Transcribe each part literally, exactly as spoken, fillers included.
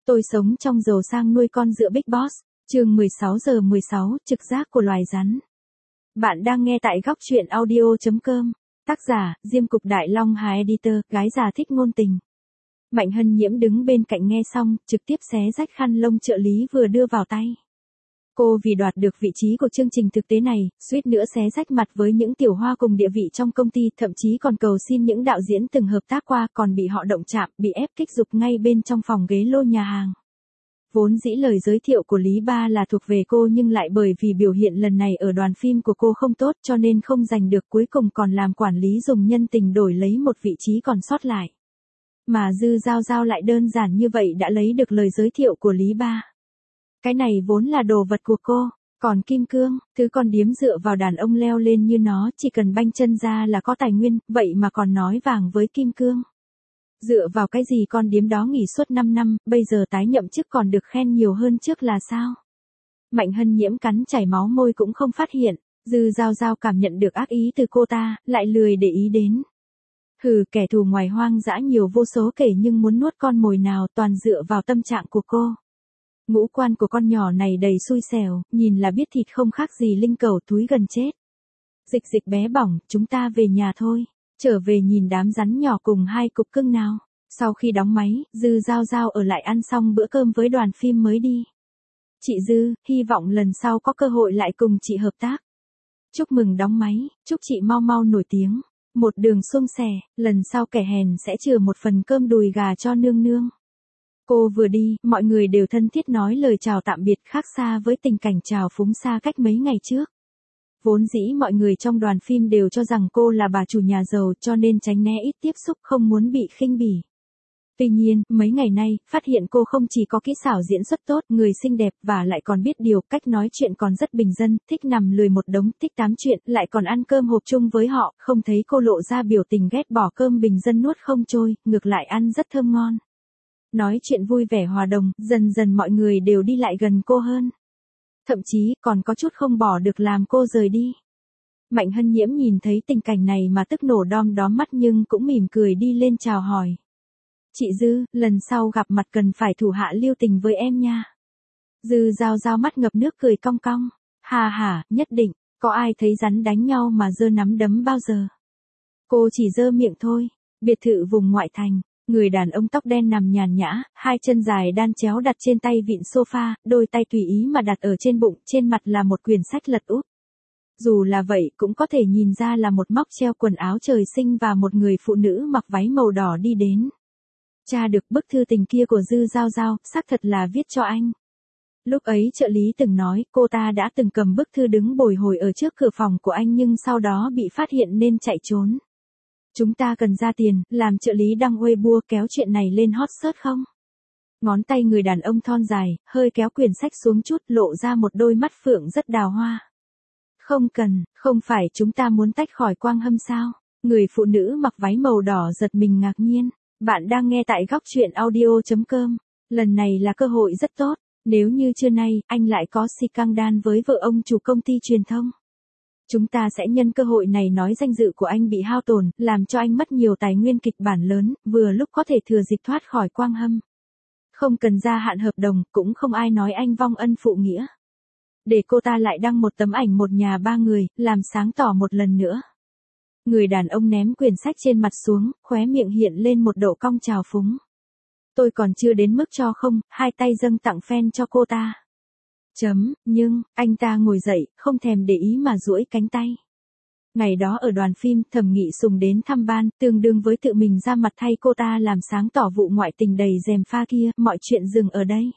Tôi sống trong giàu sang nuôi con dựa Big Boss. Chương mười sáu giờ mười sáu, trực giác của loài rắn. Bạn đang nghe tại góc truyện audio chấm com. Tác giả, Diêm Cục Đại Long Hà Editor, gái già thích ngôn tình. Mạnh Hân Nhiễm đứng bên cạnh nghe xong, trực tiếp xé rách khăn lông trợ lý vừa đưa vào tay. Cô vì đoạt được vị trí của chương trình thực tế này, suýt nữa xé rách mặt với những tiểu hoa cùng địa vị trong công ty, thậm chí còn cầu xin những đạo diễn từng hợp tác qua, còn bị họ động chạm, bị ép kích dục ngay bên trong phòng ghế lô nhà hàng. Vốn dĩ lời giới thiệu của Lý Ba là thuộc về cô, nhưng lại bởi vì biểu hiện lần này ở đoàn phim của cô không tốt cho nên không giành được, cuối cùng còn làm quản lý dùng nhân tình đổi lấy một vị trí còn sót lại. Mà Dư Giao Giao lại đơn giản như vậy đã lấy được lời giới thiệu của Lý Ba. Cái này vốn là đồ vật của cô, còn Kim Cương, thứ con điếm dựa vào đàn ông leo lên như nó, chỉ cần banh chân ra là có tài nguyên, vậy mà còn nói vàng với Kim Cương. Dựa vào cái gì con điếm đó nghỉ suốt năm năm, bây giờ tái nhậm chức còn được khen nhiều hơn trước là sao? Mạnh Hân Nhiễm cắn chảy máu môi cũng không phát hiện, Dư Giao Giao cảm nhận được ác ý từ cô ta, lại lười để ý đến. Hừ, kẻ thù ngoài hoang dã nhiều vô số kể, nhưng muốn nuốt con mồi nào toàn dựa vào tâm trạng của cô. Ngũ quan của con nhỏ này đầy xui xẻo, nhìn là biết thịt không khác gì linh cẩu thúi gần chết. Dịch dịch bé bỏng, chúng ta về nhà thôi. Trở về nhìn đám rắn nhỏ cùng hai cục cưng nào. Sau khi đóng máy, Dư Giao Giao ở lại ăn xong bữa cơm với đoàn phim mới đi. Chị Dư, hy vọng lần sau có cơ hội lại cùng chị hợp tác. Chúc mừng đóng máy, chúc chị mau mau nổi tiếng. Một đường suôn sẻ, lần sau kẻ hèn sẽ chừa một phần cơm đùi gà cho nương nương. Cô vừa đi, mọi người đều thân thiết nói lời chào tạm biệt, khác xa với tình cảnh chào phúng xa cách mấy ngày trước. Vốn dĩ mọi người trong đoàn phim đều cho rằng cô là bà chủ nhà giàu, cho nên tránh né ít tiếp xúc, không muốn bị khinh bỉ. Tuy nhiên, mấy ngày nay, phát hiện cô không chỉ có kỹ xảo diễn xuất tốt, người xinh đẹp và lại còn biết điều, cách nói chuyện còn rất bình dân, thích nằm lười một đống, thích tám chuyện, lại còn ăn cơm hộp chung với họ, không thấy cô lộ ra biểu tình ghét bỏ cơm bình dân nuốt không trôi, ngược lại ăn rất thơm ngon. Nói chuyện vui vẻ hòa đồng, dần dần mọi người đều đi lại gần cô hơn. Thậm chí còn có chút không bỏ được làm cô rời đi. Mạnh Hân Nhiễm nhìn thấy tình cảnh này mà tức nổ đom đóm mắt, nhưng cũng mỉm cười đi lên chào hỏi. Chị Dư, lần sau gặp mặt cần phải thủ hạ lưu tình với em nha. Dư Giao Giao mắt ngập nước cười cong cong. Hà hà, nhất định, có ai thấy rắn đánh nhau mà giơ nắm đấm bao giờ. Cô chỉ giơ miệng thôi. Biệt thự vùng ngoại thành. Người đàn ông tóc đen nằm nhàn nhã, hai chân dài đan chéo đặt trên tay vịn sofa, đôi tay tùy ý mà đặt ở trên bụng, trên mặt là một quyển sách lật úp. Dù là vậy cũng có thể nhìn ra là một móc treo quần áo trời sinh và một người phụ nữ mặc váy màu đỏ đi đến. Tra được bức thư tình kia của Dư Giao Giao, xác thật là viết cho anh. Lúc ấy trợ lý từng nói cô ta đã từng cầm bức thư đứng bồi hồi ở trước cửa phòng của anh, nhưng sau đó bị phát hiện nên chạy trốn. Chúng ta cần ra tiền, làm trợ lý đăng Weibo kéo chuyện này lên hot search không? Ngón tay người đàn ông thon dài, hơi kéo quyển sách xuống chút, lộ ra một đôi mắt phượng rất đào hoa. Không cần, không phải chúng ta muốn tách khỏi Quang Hâm sao? Người phụ nữ mặc váy màu đỏ giật mình ngạc nhiên. Bạn đang nghe tại góc truyện audio chấm com. Lần này là cơ hội rất tốt. Nếu như trưa nay, anh lại có scandal với vợ ông chủ công ty truyền thông. Chúng ta sẽ nhân cơ hội này nói danh dự của anh bị hao tổn, làm cho anh mất nhiều tài nguyên kịch bản lớn, vừa lúc có thể thừa dịp thoát khỏi Quang Hâm. Không cần gia hạn hợp đồng, cũng không ai nói anh vong ân phụ nghĩa. Để cô ta lại đăng một tấm ảnh một nhà ba người, làm sáng tỏ một lần nữa. Người đàn ông ném quyển sách trên mặt xuống, khóe miệng hiện lên một độ cong trào phúng. Tôi còn chưa đến mức cho không, hai tay dâng tặng fan cho cô ta. Chấm, nhưng, anh ta ngồi dậy, không thèm để ý mà duỗi cánh tay. Ngày đó ở đoàn phim, Thẩm Nghị Sùng đến thăm ban, tương đương với tự mình ra mặt thay cô ta làm sáng tỏ vụ ngoại tình đầy gièm pha kia, mọi chuyện dừng ở đây.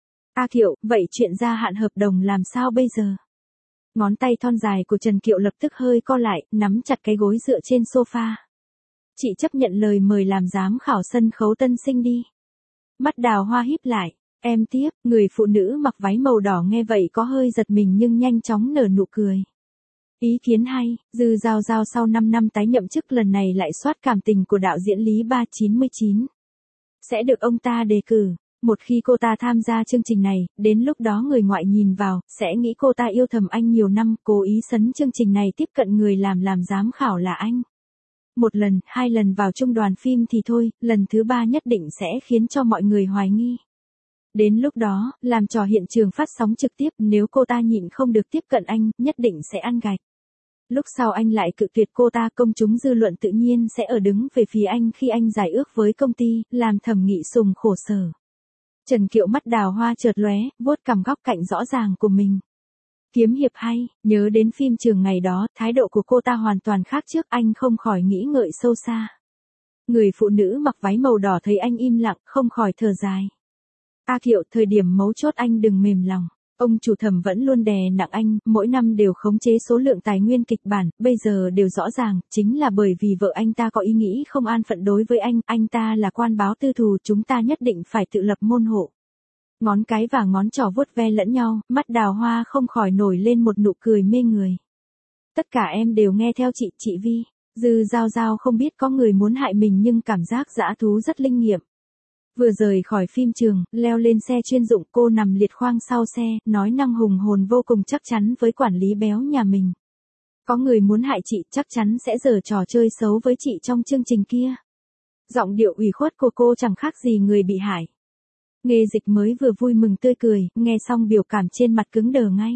A Kiệu, vậy chuyện gia hạn hợp đồng làm sao bây giờ? Ngón tay thon dài của Trần Kiệu lập tức hơi co lại, nắm chặt cái gối dựa trên sofa. Chị chấp nhận lời mời làm giám khảo sân khấu tân sinh đi. Mắt đào hoa híp lại. Em tiếp, người phụ nữ mặc váy màu đỏ nghe vậy có hơi giật mình nhưng nhanh chóng nở nụ cười. Ý kiến hay, Dư Giao Giao sau năm năm tái nhậm chức lần này lại soát cảm tình của đạo diễn Lý Ba chín mươi chín. Sẽ được ông ta đề cử. Một khi cô ta tham gia chương trình này, đến lúc đó người ngoại nhìn vào, sẽ nghĩ cô ta yêu thầm anh nhiều năm, cố ý sấn chương trình này tiếp cận người làm làm giám khảo là anh. Một lần, hai lần vào chung đoàn phim thì thôi, lần thứ ba nhất định sẽ khiến cho mọi người hoài nghi. Đến lúc đó, làm trò hiện trường phát sóng trực tiếp, nếu cô ta nhịn không được tiếp cận anh, nhất định sẽ ăn gạch. Lúc sau anh lại cự tuyệt cô ta, công chúng dư luận tự nhiên sẽ ở đứng về phía anh khi anh giải ước với công ty, làm Thẩm Nghị Sùng khổ sở. Trần Kiệu mắt đào hoa chợt lóe, vuốt cằm góc cạnh rõ ràng của mình. Kiếm hiệp hay, nhớ đến phim trường ngày đó, thái độ của cô ta hoàn toàn khác trước, anh không khỏi nghĩ ngợi sâu xa. Người phụ nữ mặc váy màu đỏ thấy anh im lặng, không khỏi thở dài. A Kiệu, thời điểm mấu chốt anh đừng mềm lòng. Ông chủ Thẩm vẫn luôn đè nặng anh, mỗi năm đều khống chế số lượng tài nguyên kịch bản, bây giờ đều rõ ràng, chính là bởi vì vợ anh ta có ý nghĩ không an phận đối với anh, anh ta là quan báo tư thù, chúng ta nhất định phải tự lập môn hộ. Ngón cái và ngón trỏ vuốt ve lẫn nhau, mắt đào hoa không khỏi nổi lên một nụ cười mê người. Tất cả em đều nghe theo chị, chị Vi. Dư Giao Giao không biết có người muốn hại mình nhưng cảm giác dã thú rất linh nghiệm. Vừa rời khỏi phim trường, leo lên xe chuyên dụng, cô nằm liệt khoang sau xe, nói năng hùng hồn vô cùng chắc chắn với quản lý béo nhà mình. Có người muốn hại chị, chắc chắn sẽ giở trò chơi xấu với chị trong chương trình kia. Giọng điệu ủy khuất của cô chẳng khác gì người bị hại. Nghê Dịch mới vừa vui mừng tươi cười, nghe xong biểu cảm trên mặt cứng đờ ngay.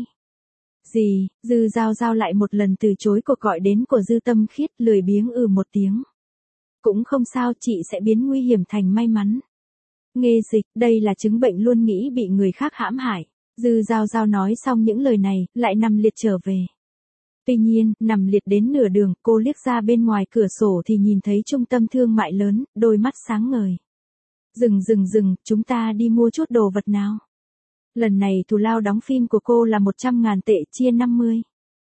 Gì, Dư Giao Giao lại một lần từ chối cuộc gọi đến của Dư Tâm Khiết, lười biếng ừ một tiếng. Cũng không sao, chị sẽ biến nguy hiểm thành may mắn. Nghê Dịch, đây là chứng bệnh luôn nghĩ bị người khác hãm hại. Dư Giao Giao nói xong những lời này, lại nằm liệt trở về. Tuy nhiên, nằm liệt đến nửa đường, cô liếc ra bên ngoài cửa sổ thì nhìn thấy trung tâm thương mại lớn, đôi mắt sáng ngời. Dừng dừng dừng, chúng ta đi mua chút đồ vật nào. Lần này thù lao đóng phim của cô là một trăm ngàn tệ chia năm mươi.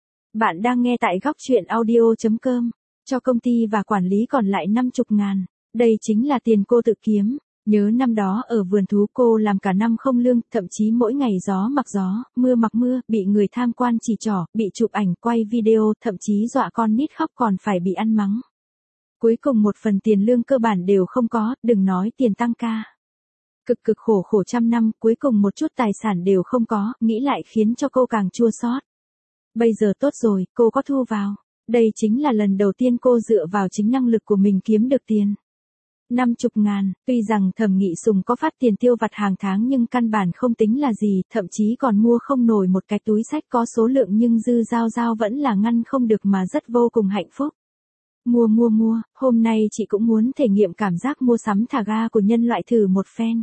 Bạn đang nghe tại góc truyện audio chấm com. Cho công ty và quản lý còn lại năm mươi ngàn. Đây chính là tiền cô tự kiếm. Nhớ năm đó ở vườn thú cô làm cả năm không lương, thậm chí mỗi ngày gió mặc gió, mưa mặc mưa, bị người tham quan chỉ trỏ, bị chụp ảnh quay video, thậm chí dọa con nít khóc còn phải bị ăn mắng. Cuối cùng một phần tiền lương cơ bản đều không có, đừng nói tiền tăng ca. Cực cực khổ khổ trăm năm, cuối cùng một chút tài sản đều không có, nghĩ lại khiến cho cô càng chua xót. Bây giờ tốt rồi, cô có thu vào. Đây chính là lần đầu tiên cô dựa vào chính năng lực của mình kiếm được tiền. năm mươi ngàn, tuy rằng Thẩm Nghị Sùng có phát tiền tiêu vặt hàng tháng nhưng căn bản không tính là gì, thậm chí còn mua không nổi một cái túi xách có số lượng nhưng Dư Giao Giao vẫn là ngăn không được mà rất vô cùng hạnh phúc. Mua mua mua, hôm nay chị cũng muốn thể nghiệm cảm giác mua sắm thả ga của nhân loại thử một phen.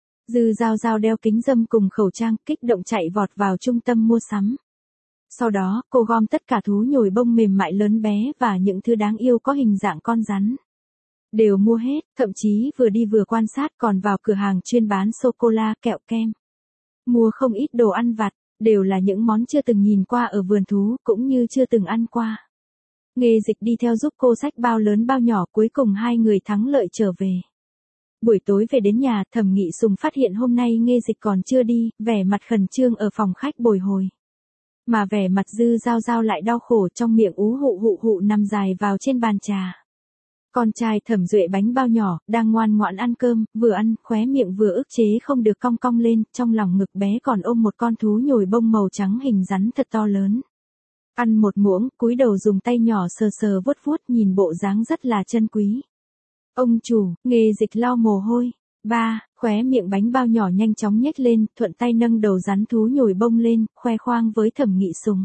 Dư Giao Giao đeo kính râm cùng khẩu trang, kích động chạy vọt vào trung tâm mua sắm. Sau đó, cô gom tất cả thú nhồi bông mềm mại lớn bé và những thứ đáng yêu có hình dạng con rắn. Đều mua hết, thậm chí vừa đi vừa quan sát còn vào cửa hàng chuyên bán sô-cô-la, kẹo kem. Mua không ít đồ ăn vặt, đều là những món chưa từng nhìn qua ở vườn thú, cũng như chưa từng ăn qua. Nghê Dịch đi theo giúp cô xách bao lớn bao nhỏ, cuối cùng hai người thắng lợi trở về. Buổi tối về đến nhà, Thẩm Nghị Sùng phát hiện hôm nay Nghê Dịch còn chưa đi, vẻ mặt khẩn trương ở phòng khách bồi hồi. Mà vẻ mặt Dư Giao Giao lại đau khổ, trong miệng ú hụ hụ hụ nằm dài vào trên bàn trà. Con trai Thẩm Duệ bánh bao nhỏ, đang ngoan ngoãn ăn cơm, vừa ăn, khóe miệng vừa ức chế không được cong cong lên, trong lòng ngực bé còn ôm một con thú nhồi bông màu trắng hình rắn thật to lớn. Ăn một muỗng, cúi đầu dùng tay nhỏ sờ sờ vuốt vuốt, nhìn bộ dáng rất là chân quý. Ông chủ, Nghê Dịch lau mồ hôi. Ba, khóe miệng bánh bao nhỏ nhanh chóng nhếch lên, thuận tay nâng đầu rắn thú nhồi bông lên, khoe khoang với Thẩm Nghị Sùng.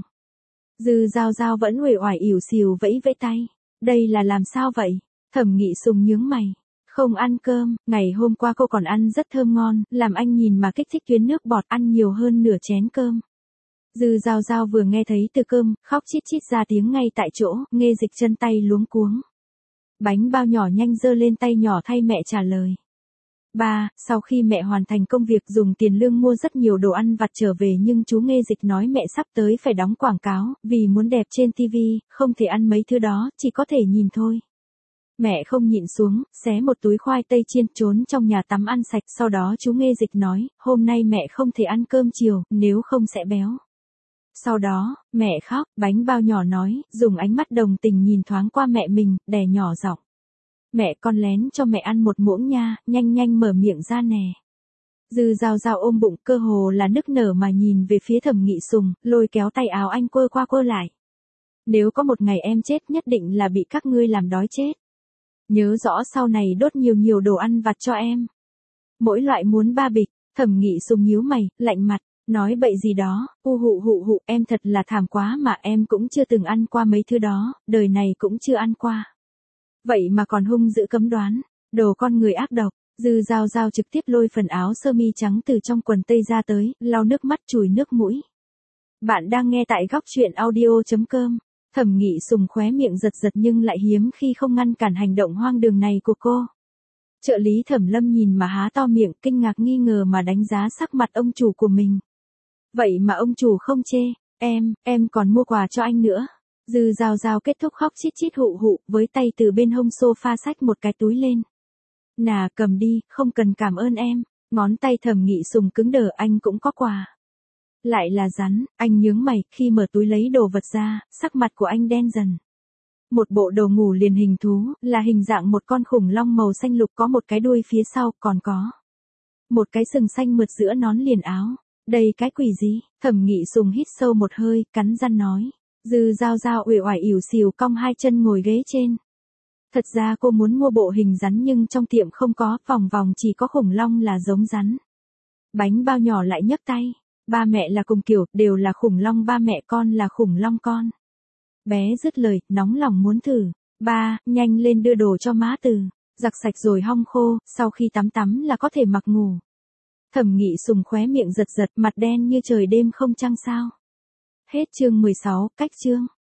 Dư Giao Giao vẫn uể oải ỉu xìu vẫy vẫy tay. Đây là làm sao vậy? Thẩm Nghị Sùng nhướng mày. Không ăn cơm, ngày hôm qua cô còn ăn rất thơm ngon, làm anh nhìn mà kích thích tuyến nước bọt, ăn nhiều hơn nửa chén cơm. Dư Giao Giao vừa nghe thấy từ cơm, khóc chít chít ra tiếng ngay tại chỗ, Nghê Dịch chân tay luống cuống. Bánh bao nhỏ nhanh giơ lên tay nhỏ thay mẹ trả lời. Ba, sau khi mẹ hoàn thành công việc dùng tiền lương mua rất nhiều đồ ăn vặt trở về nhưng chú Nghê Dịch nói mẹ sắp tới phải đóng quảng cáo, vì muốn đẹp trên ti vi, không thể ăn mấy thứ đó, chỉ có thể nhìn thôi. Mẹ không nhịn xuống, xé một túi khoai tây chiên trốn trong nhà tắm ăn sạch, sau đó chú Nghê Dịch nói, hôm nay mẹ không thể ăn cơm chiều, nếu không sẽ béo. Sau đó, mẹ khóc, bánh bao nhỏ nói, dùng ánh mắt đồng tình nhìn thoáng qua mẹ mình, đè nhỏ giọng. Mẹ con lén cho mẹ ăn một muỗng nha, nhanh nhanh mở miệng ra nè. Dư Giao Giao ôm bụng, cơ hồ là nức nở mà nhìn về phía Thẩm Nghị Sùng, lôi kéo tay áo anh quơ qua quơ lại. Nếu có một ngày em chết nhất định là bị các ngươi làm đói chết. Nhớ rõ sau này đốt nhiều nhiều đồ ăn vặt cho em. Mỗi loại muốn ba bịch, Thẩm Nghị Sùng nhíu mày, lạnh mặt, nói bậy gì đó, u hụ hụ hụ, em thật là thảm quá mà em cũng chưa từng ăn qua mấy thứ đó, đời này cũng chưa ăn qua. Vậy mà còn hung dữ cấm đoán, đồ con người ác độc. Dư Giao Giao trực tiếp lôi phần áo sơ mi trắng từ trong quần tây ra tới, lau nước mắt chùi nước mũi. Bạn đang nghe tại góc truyện audio chấm com. Thẩm Nghị Sùng khóe miệng giật giật nhưng lại hiếm khi không ngăn cản hành động hoang đường này của cô. Trợ lý Thẩm Lâm nhìn mà há to miệng, kinh ngạc nghi ngờ mà đánh giá sắc mặt ông chủ của mình. Vậy mà ông chủ không chê, em, em còn mua quà cho anh nữa. Dư Giao Giao kết thúc khóc chít chít hụ hụ, với tay từ bên hông sofa xách một cái túi lên. Nà, cầm đi, không cần cảm ơn em. Ngón tay Thẩm Nghị Sùng cứng đờ, anh cũng có quà. Lại là rắn, anh nhướng mày, khi mở túi lấy đồ vật ra, sắc mặt của anh đen dần. Một bộ đồ ngủ liền hình thú, là hình dạng một con khủng long màu xanh lục có một cái đuôi phía sau, còn có một cái sừng xanh mượt giữa nón liền áo. Đây cái quỷ gì? Thẩm Nghị Sùng hít sâu một hơi, cắn răng nói. Dư Giao Giao uể oải ỉu xìu cong hai chân ngồi ghế trên. Thật ra cô muốn mua bộ hình rắn nhưng trong tiệm không có, vòng vòng chỉ có khủng long là giống rắn. Bánh bao nhỏ lại nhấc tay. Ba mẹ là cùng kiểu, đều là khủng long, ba mẹ con là khủng long con. Bé dứt lời, nóng lòng muốn thử. Ba, nhanh lên đưa đồ cho má Từ. Giặt sạch rồi hong khô, sau khi tắm tắm là có thể mặc ngủ. Thẩm Nghị Sùng khóe miệng giật giật, mặt đen như trời đêm không trăng sao. Hết chương mười sáu, cách chương.